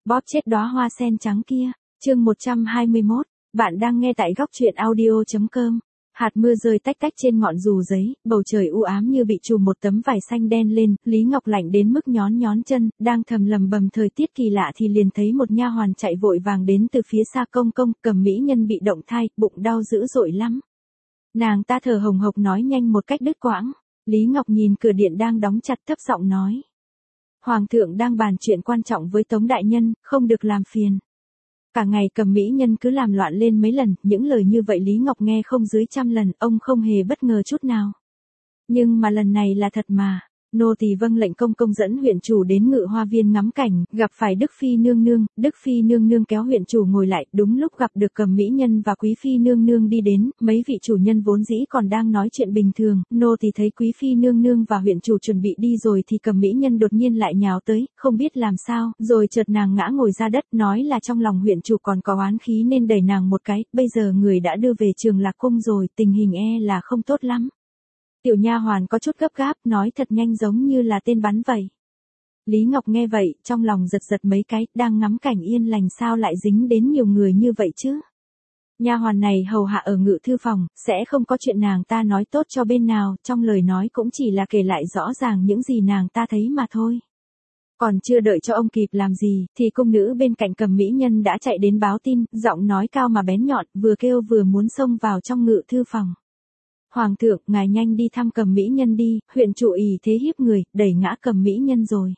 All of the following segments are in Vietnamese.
bóp chết đóa hoa sen trắng kia. Chương 121, bạn đang nghe tại góc truyện audio.com. Hạt mưa rơi tách tách trên ngọn dù giấy, bầu trời u ám như bị trùm một tấm vải xanh đen lên, Lý Ngọc lạnh đến mức nhón nhón chân, đang thầm lầm bầm thời tiết kỳ lạ thì liền thấy một nha hoàn chạy vội vàng đến từ phía xa. Công công, Cầm mỹ nhân bị động thai, bụng đau dữ dội lắm. Nàng ta thở hồng hộc nói nhanh một cách đứt quãng. Lý Ngọc nhìn cửa điện đang đóng chặt thấp giọng nói. Hoàng thượng đang bàn chuyện quan trọng với Tống đại nhân, không được làm phiền. Cả ngày Cầm mỹ nhân cứ làm loạn lên mấy lần, những lời như vậy Lý Ngọc nghe không dưới 100 lần, ông không hề bất ngờ chút nào. Nhưng mà lần này là thật mà. Nô tỳ vâng lệnh công công dẫn huyện chủ đến Ngự Hoa viên ngắm cảnh, gặp phải Đức Phi nương nương. Đức Phi nương nương kéo huyện chủ ngồi lại, đúng lúc gặp được Cầm mỹ nhân và Quý Phi nương nương đi đến. Mấy vị chủ nhân vốn dĩ còn đang nói chuyện bình thường, nô tỳ thấy Quý Phi nương nương và huyện chủ chuẩn bị đi rồi thì Cầm mỹ nhân đột nhiên lại nhào tới, không biết làm sao, rồi chợt nàng ngã ngồi ra đất, nói là trong lòng huyện chủ còn có oán khí nên đẩy nàng một cái. Bây giờ người đã đưa về Trường Lạc cung rồi, tình hình e là không tốt lắm. Tiểu nha hoàn có chút gấp gáp, nói thật nhanh giống như là tên bắn vậy. Lý Ngọc nghe vậy, trong lòng giật giật mấy cái, đang ngắm cảnh yên lành sao lại dính đến nhiều người như vậy chứ? Nha hoàn này hầu hạ ở Ngự thư phòng, sẽ không có chuyện nàng ta nói tốt cho bên nào, trong lời nói cũng chỉ là kể lại rõ ràng những gì nàng ta thấy mà thôi. Còn chưa đợi cho ông kịp làm gì, thì cung nữ bên cạnh Cầm mỹ nhân đã chạy đến báo tin, giọng nói cao mà bén nhọn, vừa kêu vừa muốn xông vào trong Ngự thư phòng. Hoàng thượng, ngài nhanh đi thăm Cầm mỹ nhân đi, huyện chủ ỷ thế hiếp người, đẩy ngã Cầm mỹ nhân rồi.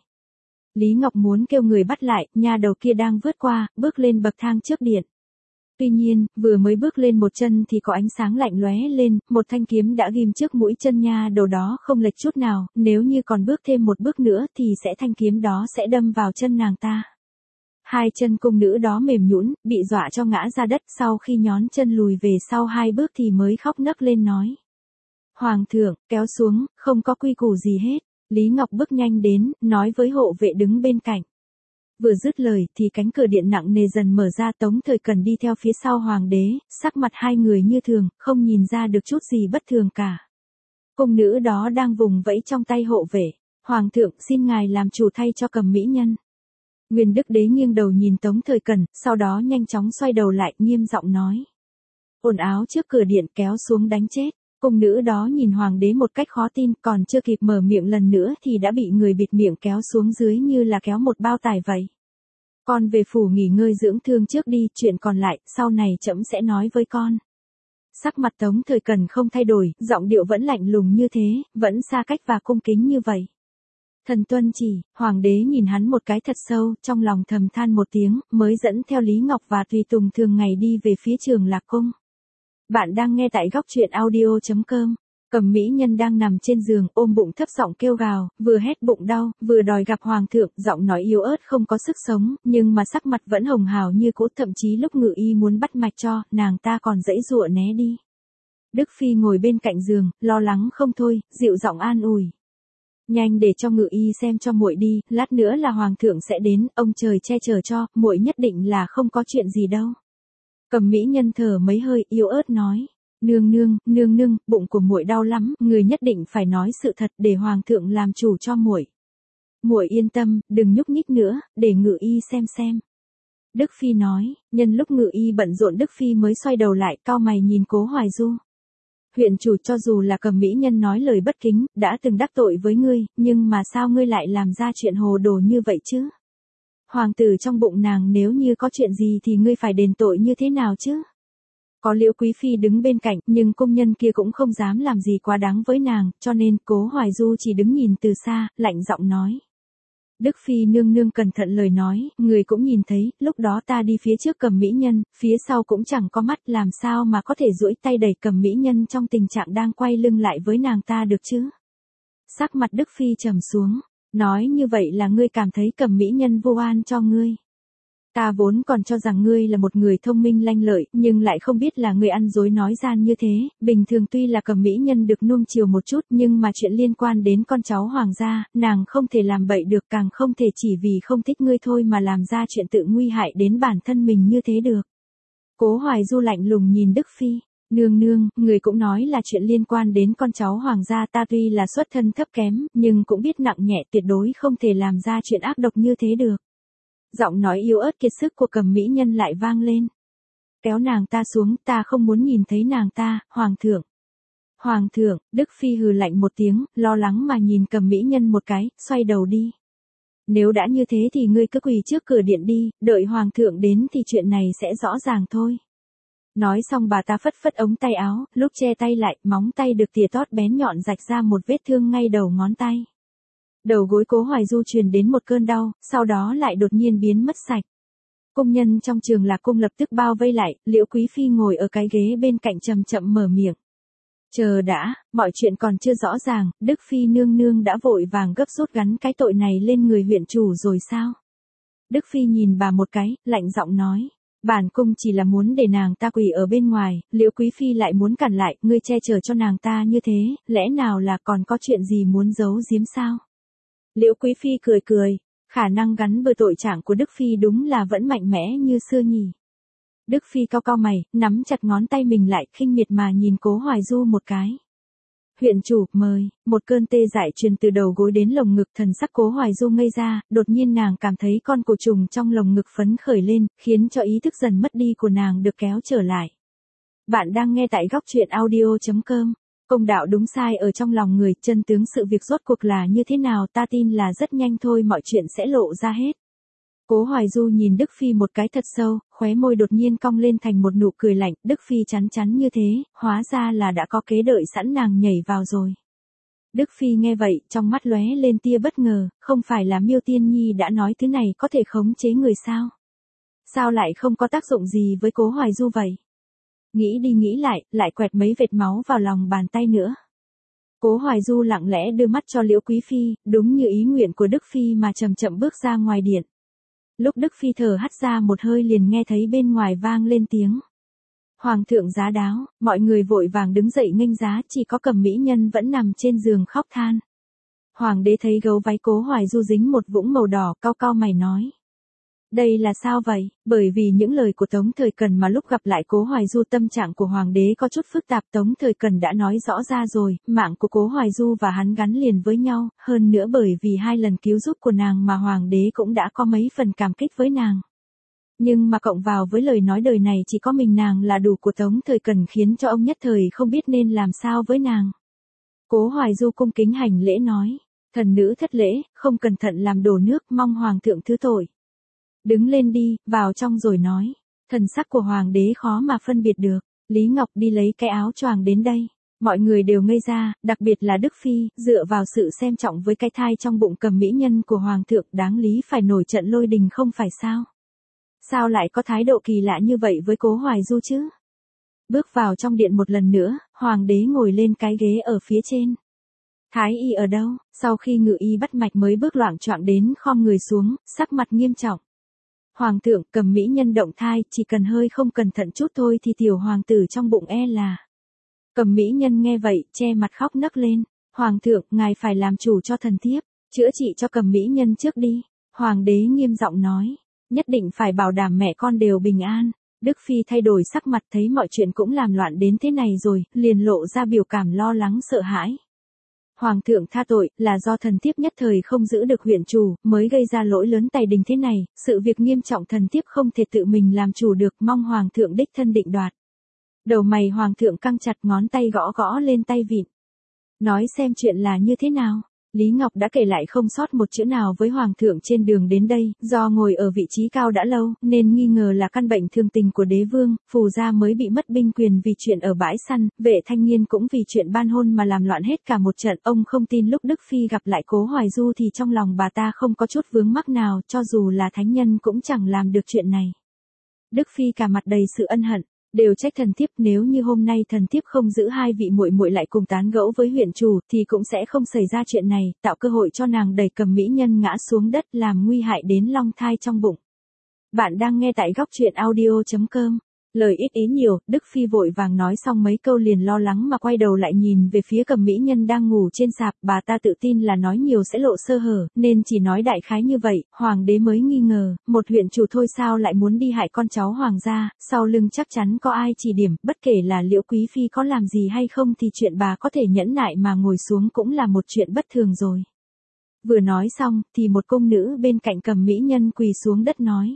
Lý Ngọc muốn kêu người bắt lại, nha đầu kia đang vượt qua, bước lên bậc thang trước điện. Tuy nhiên, vừa mới bước lên một chân thì có ánh sáng lạnh lóe lên, một thanh kiếm đã ghim trước mũi chân nha đầu đó không lệch chút nào, nếu như còn bước thêm một bước nữa thì thanh kiếm đó sẽ đâm vào chân nàng ta. Hai chân cung nữ đó mềm nhũn, bị dọa cho ngã ra đất, sau khi nhón chân lùi về sau 2 bước thì mới khóc nấc lên nói. Hoàng thượng, kéo xuống, không có quy củ gì hết. Lý Ngọc bước nhanh đến, nói với hộ vệ đứng bên cạnh. Vừa dứt lời thì cánh cửa điện nặng nề dần mở ra. Tống Thời Cần đi theo phía sau hoàng đế, sắc mặt hai người như thường, không nhìn ra được chút gì bất thường cả. Cung nữ đó đang vùng vẫy trong tay hộ vệ. Hoàng thượng, xin ngài làm chủ thay cho Cầm mỹ nhân. Nguyên Đức Đế nghiêng đầu nhìn Tống Thời Cần, sau đó nhanh chóng xoay đầu lại, nghiêm giọng nói. Ồn áo trước cửa điện, kéo xuống đánh chết. Cung nữ đó nhìn hoàng đế một cách khó tin, còn chưa kịp mở miệng lần nữa thì đã bị người bịt miệng kéo xuống dưới như là kéo một bao tải vậy. Con về phủ nghỉ ngơi dưỡng thương trước đi, chuyện còn lại, sau này trẫm sẽ nói với con. Sắc mặt Tống Thời Cần không thay đổi, giọng điệu vẫn lạnh lùng như thế, vẫn xa cách và cung kính như vậy. Thần tuân chỉ, hoàng đế nhìn hắn một cái thật sâu, trong lòng thầm than một tiếng, mới dẫn theo Lý Ngọc và tùy tùng thường ngày đi về phía Trường Lạc cung. Bạn đang nghe tại góc truyện audio.com. Cầm mỹ nhân đang nằm trên giường, ôm bụng thấp giọng kêu gào, vừa hét bụng đau, vừa đòi gặp hoàng thượng, giọng nói yếu ớt không có sức sống, nhưng mà sắc mặt vẫn hồng hào như cũ, thậm chí lúc Ngự y muốn bắt mạch cho, nàng ta còn giãy giụa né đi. Đức Phi ngồi bên cạnh giường, lo lắng không thôi, dịu giọng an ủi. Nhanh để cho Ngự y xem cho muội đi, lát nữa là hoàng thượng sẽ đến, ông trời che chở cho, muội nhất định là không có chuyện gì đâu. Cầm mỹ nhân thở mấy hơi, yếu ớt nói. Nương nương, bụng của muội đau lắm, người nhất định phải nói sự thật để hoàng thượng làm chủ cho muội. Muội yên tâm, đừng nhúc nhích nữa, để Ngự y xem. Đức Phi nói, nhân lúc Ngự y bận rộn Đức Phi mới xoay đầu lại, cau mày nhìn Cố Hoài Du. Huyện chủ, cho dù là Cầm mỹ nhân nói lời bất kính, đã từng đắc tội với ngươi, nhưng mà sao ngươi lại làm ra chuyện hồ đồ như vậy chứ? Hoàng tử trong bụng nàng nếu như có chuyện gì thì ngươi phải đền tội như thế nào chứ? Có Liễu Quý Phi đứng bên cạnh, nhưng cung nhân kia cũng không dám làm gì quá đáng với nàng, cho nên Cố Hoài Du chỉ đứng nhìn từ xa, lạnh giọng nói. Đức Phi nương cẩn thận lời nói, người cũng nhìn thấy, lúc đó ta đi phía trước Cầm mỹ nhân, phía sau cũng chẳng có mắt, làm sao mà có thể duỗi tay đẩy Cầm mỹ nhân trong tình trạng đang quay lưng lại với nàng ta được chứ? Sắc mặt Đức Phi trầm xuống. Nói như vậy là ngươi cảm thấy Cầm mỹ nhân vô oan cho ngươi. Ta vốn còn cho rằng ngươi là một người thông minh lanh lợi, nhưng lại không biết là ngươi ăn dối nói gian như thế. Bình thường tuy là Cầm mỹ nhân được nuông chiều một chút, nhưng mà chuyện liên quan đến con cháu hoàng gia, nàng không thể làm bậy được, càng không thể chỉ vì không thích ngươi thôi mà làm ra chuyện tự nguy hại đến bản thân mình như thế được. Cố Hoài Du lạnh lùng nhìn Đức Phi. Nương, người cũng nói là chuyện liên quan đến con cháu hoàng gia, ta tuy là xuất thân thấp kém, nhưng cũng biết nặng nhẹ, tuyệt đối không thể làm ra chuyện ác độc như thế được. Giọng nói yếu ớt kiệt sức của Cầm mỹ nhân lại vang lên. Kéo nàng ta xuống, ta không muốn nhìn thấy nàng ta, hoàng thượng. Hoàng thượng, Đức Phi hừ lạnh một tiếng, lo lắng mà nhìn Cầm mỹ nhân một cái, xoay đầu đi. Nếu đã như thế thì ngươi cứ quỳ trước cửa điện đi, đợi hoàng thượng đến thì chuyện này sẽ rõ ràng thôi. Nói xong bà ta phất phất ống tay áo, lúc che tay lại, móng tay được tỉa tót bén nhọn rạch ra một vết thương ngay đầu ngón tay. Đầu gối Cố Hoài Du truyền đến một cơn đau, sau đó lại đột nhiên biến mất sạch. Cung nhân trong Trường Lạc cung lập tức bao vây lại, Liễu Quý Phi ngồi ở cái ghế bên cạnh chậm chậm mở miệng. Chờ đã, mọi chuyện còn chưa rõ ràng, Đức Phi nương nương đã vội vàng gấp rút gắn cái tội này lên người huyện chủ rồi sao? Đức Phi nhìn bà một cái, lạnh giọng nói. Bản cung chỉ là muốn để nàng ta quỳ ở bên ngoài, Liễu Quý Phi lại muốn cản lại, ngươi che chở cho nàng ta như thế, lẽ nào là còn có chuyện gì muốn giấu giếm sao? Liễu Quý Phi cười cười, khả năng gắn với tội trạng của Đức Phi đúng là vẫn mạnh mẽ như xưa nhỉ. Đức Phi cau cau mày, nắm chặt ngón tay mình lại, khinh miệt mà nhìn Cố Hoài Du một cái. Huyện chủ, mời, một cơn tê dại truyền từ đầu gối đến lồng ngực, thần sắc Cố Hoài Du ngây ra, đột nhiên nàng cảm thấy con cổ trùng trong lồng ngực phấn khởi lên, khiến cho ý thức dần mất đi của nàng được kéo trở lại. Bạn đang nghe tại góc truyện audio.com. Công đạo đúng sai ở trong lòng người, chân tướng sự việc rốt cuộc là như thế nào ta tin là rất nhanh thôi mọi chuyện sẽ lộ ra hết. Cố Hoài Du nhìn Đức Phi một cái thật sâu, khóe môi đột nhiên cong lên thành một nụ cười lạnh, Đức Phi chắn chắn như thế, hóa ra là đã có kế đợi sẵn nàng nhảy vào rồi. Đức Phi nghe vậy, trong mắt lóe lên tia bất ngờ, không phải là Miêu Tiên Nhi đã nói thứ này có thể khống chế người sao? Sao lại không có tác dụng gì với Cố Hoài Du vậy? Nghĩ đi nghĩ lại quẹt mấy vệt máu vào lòng bàn tay nữa. Cố Hoài Du lặng lẽ đưa mắt cho Liễu Quý Phi, đúng như ý nguyện của Đức Phi mà chậm chậm bước ra ngoài điện. Lúc Đức Phi thở hắt ra một hơi liền nghe thấy bên ngoài vang lên tiếng. Hoàng thượng giá đáo, mọi người vội vàng đứng dậy nghênh giá, chỉ có Cầm mỹ nhân vẫn nằm trên giường khóc than. Hoàng đế thấy gấu váy Cố Hoài Du dính một vũng màu đỏ, cau cau mày nói. Đây là sao vậy? Bởi vì những lời của Tống Thời Cần mà lúc gặp lại Cố Hoài Du tâm trạng của Hoàng đế có chút phức tạp. Tống Thời Cần đã nói rõ ra rồi, mạng của Cố Hoài Du và hắn gắn liền với nhau, hơn nữa bởi vì 2 lần cứu giúp của nàng mà Hoàng đế cũng đã có mấy phần cảm kích với nàng. Nhưng mà cộng vào với lời nói đời này chỉ có mình nàng là đủ của Tống Thời Cần khiến cho ông nhất thời không biết nên làm sao với nàng. Cố Hoài Du cung kính hành lễ nói, thần nữ thất lễ, không cẩn thận làm đổ nước, mong Hoàng thượng thứ tội. Đứng lên đi, vào trong rồi nói. Thần sắc của Hoàng đế khó mà phân biệt được. Lý Ngọc đi lấy cái áo choàng đến đây. Mọi người đều ngây ra, đặc biệt là Đức Phi, dựa vào sự xem trọng với cái thai trong bụng Cầm mỹ nhân của Hoàng thượng đáng lý phải nổi trận lôi đình không phải sao? Sao lại có thái độ kỳ lạ như vậy với Cố Hoài Du chứ? Bước vào trong điện một lần nữa, Hoàng đế ngồi lên cái ghế ở phía trên. Thái y ở đâu? Sau khi ngự y bắt mạch mới bước loạng choạng đến khom người xuống, sắc mặt nghiêm trọng. Hoàng thượng, Cầm mỹ nhân động thai, chỉ cần hơi không cẩn thận chút thôi thì tiểu hoàng tử trong bụng e là. Cầm mỹ nhân nghe vậy, che mặt khóc nấc lên. Hoàng thượng, ngài phải làm chủ cho thần thiếp, chữa trị cho Cầm mỹ nhân trước đi. Hoàng đế nghiêm giọng nói, nhất định phải bảo đảm mẹ con đều bình an. Đức Phi thay đổi sắc mặt thấy mọi chuyện cũng làm loạn đến thế này rồi, liền lộ ra biểu cảm lo lắng sợ hãi. Hoàng thượng tha tội, là do thần thiếp nhất thời không giữ được huyện chủ, mới gây ra lỗi lớn tày đình thế này, sự việc nghiêm trọng thần thiếp không thể tự mình làm chủ được, mong Hoàng thượng đích thân định đoạt. Đầu mày Hoàng thượng căng chặt, ngón tay gõ gõ lên tay vịn. Nói xem chuyện là như thế nào. Lý Ngọc đã kể lại không sót một chữ nào với Hoàng thượng trên đường đến đây, do ngồi ở vị trí cao đã lâu, nên nghi ngờ là căn bệnh thương tình của đế vương, Phù gia mới bị mất binh quyền vì chuyện ở bãi săn, Vệ Thanh Nghiên cũng vì chuyện ban hôn mà làm loạn hết cả một trận. Ông không tin lúc Đức Phi gặp lại Cố Hoài Du thì trong lòng bà ta không có chút vướng mắc nào, cho dù là thánh nhân cũng chẳng làm được chuyện này. Đức Phi cả mặt đầy sự ân hận. Đều trách thần thiếp, nếu như hôm nay thần thiếp không giữ 2 vị muội muội lại cùng tán gẫu với huyện chủ thì cũng sẽ không xảy ra chuyện này, tạo cơ hội cho nàng đẩy Cầm mỹ nhân ngã xuống đất làm nguy hại đến long thai trong bụng. Bạn đang nghe tại góc truyện audio.com. Lời ít ý nhiều, Đức Phi vội vàng nói xong mấy câu liền lo lắng mà quay đầu lại nhìn về phía Cầm mỹ nhân đang ngủ trên sạp, bà ta tự tin là nói nhiều sẽ lộ sơ hở, nên chỉ nói đại khái như vậy. Hoàng đế mới nghi ngờ, một huyện chủ thôi sao lại muốn đi hại con cháu hoàng gia, sau lưng chắc chắn có ai chỉ điểm, bất kể là Liễu Quý Phi có làm gì hay không thì chuyện bà có thể nhẫn nại mà ngồi xuống cũng là một chuyện bất thường rồi. Vừa nói xong, thì một cung nữ bên cạnh Cẩm Mỹ Nhân quỳ xuống đất nói.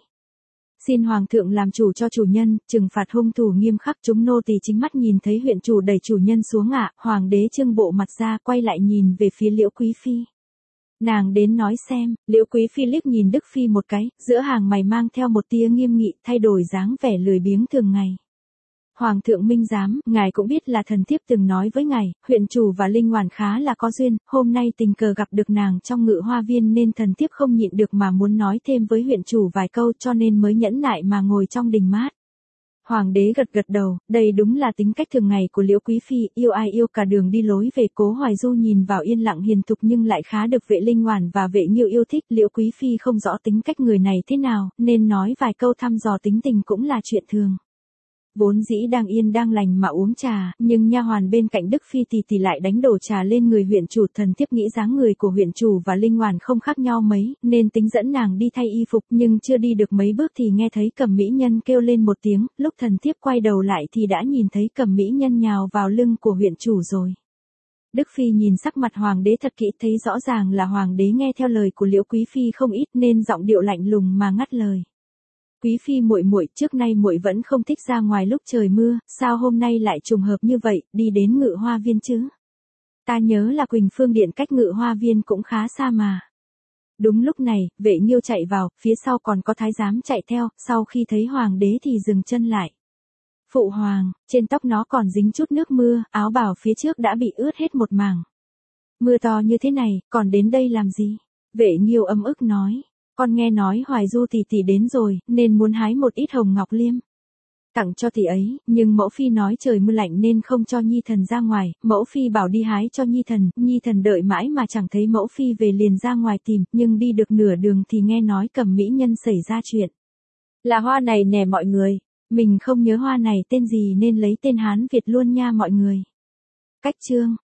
Xin hoàng thượng làm chủ cho chủ nhân, trừng phạt hung thủ nghiêm khắc. Chúng nô tỳ chính mắt nhìn thấy huyện chủ đẩy chủ nhân xuống ạ. Hoàng đế trưng bộ mặt ra, quay lại nhìn về phía Liễu Quý phi. Nàng đến nói xem. Liễu Quý phi liếc nhìn Đức phi một cái, giữa hàng mày mang theo một tia nghiêm nghị, thay đổi dáng vẻ lười biếng thường ngày. Hoàng thượng minh giám, ngài cũng biết là thần thiếp từng nói với ngài, huyện chủ và Linh Hoàn khá là có duyên, hôm nay tình cờ gặp được nàng trong Ngự Hoa viên nên thần thiếp không nhịn được mà muốn nói thêm với huyện chủ vài câu, cho nên mới nhẫn nại mà ngồi trong đình mát. Hoàng đế gật gật đầu, đây đúng là tính cách thường ngày của Liễu Quý phi, yêu ai yêu cả đường đi lối về. Cố Hoài Du nhìn vào yên lặng hiền thục nhưng lại khá được Vệ Linh Hoàn và Vệ Nghiêu yêu thích. Liễu Quý phi không rõ tính cách người này thế nào, nên nói vài câu thăm dò tính tình cũng là chuyện thường. Vốn dĩ đang yên đang lành mà uống trà, nhưng nha hoàn bên cạnh Đức phi thì lại đánh đổ trà lên người huyện chủ. Thần thiếp nghĩ dáng người của huyện chủ và Linh Hoàn không khác nhau mấy, nên tính dẫn nàng đi thay y phục, nhưng chưa đi được mấy bước thì nghe thấy Cẩm Mỹ Nhân kêu lên một tiếng, lúc thần thiếp quay đầu lại thì đã nhìn thấy Cẩm Mỹ Nhân nhào vào lưng của huyện chủ rồi. Đức phi nhìn sắc mặt hoàng đế thật kỹ, thấy rõ ràng là hoàng đế nghe theo lời của Liễu Quý phi không ít nên giọng điệu lạnh lùng mà ngắt lời. Quý phi muội muội, trước nay muội vẫn không thích ra ngoài lúc trời mưa, sao hôm nay lại trùng hợp như vậy, đi đến Ngự Hoa viên chứ? Ta nhớ là Quỳnh Phương điện cách Ngự Hoa viên cũng khá xa mà. Đúng lúc này, Vệ Nghiêu chạy vào, phía sau còn có thái giám chạy theo, sau khi thấy hoàng đế thì dừng chân lại. Phụ hoàng, trên tóc nó còn dính chút nước mưa, áo bào phía trước đã bị ướt hết một mảng. Mưa to như thế này, còn đến đây làm gì? Vệ Nghiêu ấm ức nói. Con nghe nói Hoài Du tỷ đến rồi, nên muốn hái một ít hồng ngọc liêm tặng cho tỷ ấy, nhưng mẫu phi nói trời mưa lạnh nên không cho nhi thần ra ngoài, mẫu phi bảo đi hái cho nhi thần đợi mãi mà chẳng thấy mẫu phi về liền ra ngoài tìm, nhưng đi được nửa đường thì nghe nói Cẩm Mỹ Nhân xảy ra chuyện. Là hoa này nè mọi người, mình không nhớ hoa này tên gì nên lấy tên Hán Việt luôn nha mọi người. Cách chương